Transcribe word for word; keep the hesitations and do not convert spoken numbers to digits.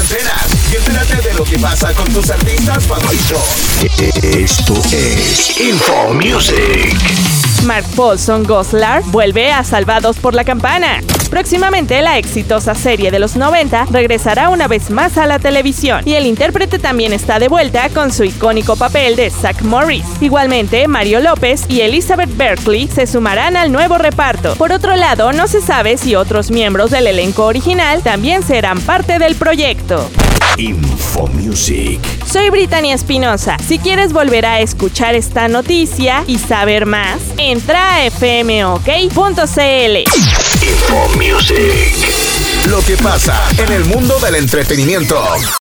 antenas y entérate de lo que pasa con tus artistas favoritos. Esto es Info Music. Mark Paulson Gosselaar vuelve a Salvados por la Campana. Próximamente la exitosa serie de los noventa regresará una vez más a la televisión y el intérprete también está de vuelta con su icónico papel de Zach Morris. Igualmente, Mario López y Elizabeth Berkley se sumarán al nuevo reparto. Por otro lado, no se sabe si otros miembros del elenco original también serán parte del proyecto. Info Music. Soy Brittany Espinosa. Si quieres volver a escuchar esta noticia y saber más, entra a f m o k punto c l. Info Music. Lo que pasa en el mundo del entretenimiento.